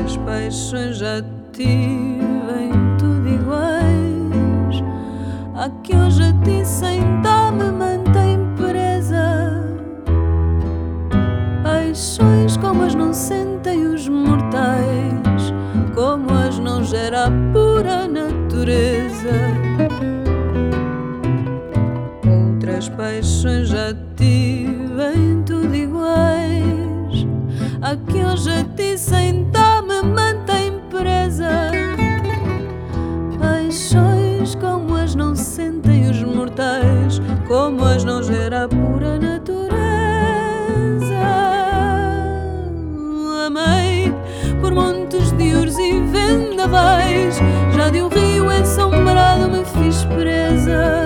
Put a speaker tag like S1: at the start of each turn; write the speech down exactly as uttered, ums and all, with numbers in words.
S1: Outras paixões já tive em tudo iguais. A que hoje a ti sem dó me mantém presa. Paixões como as não sentem os mortais, como as não gera a pura natureza. Outras paixões já tive em tudo iguais. A que hoje a ti sem dó me mantém presa. Paixões como as não sentem os mortais, como as não gera a pura natureza. Amei por montes de ouros e vendavais, já de um rio ensombrado me fiz presa.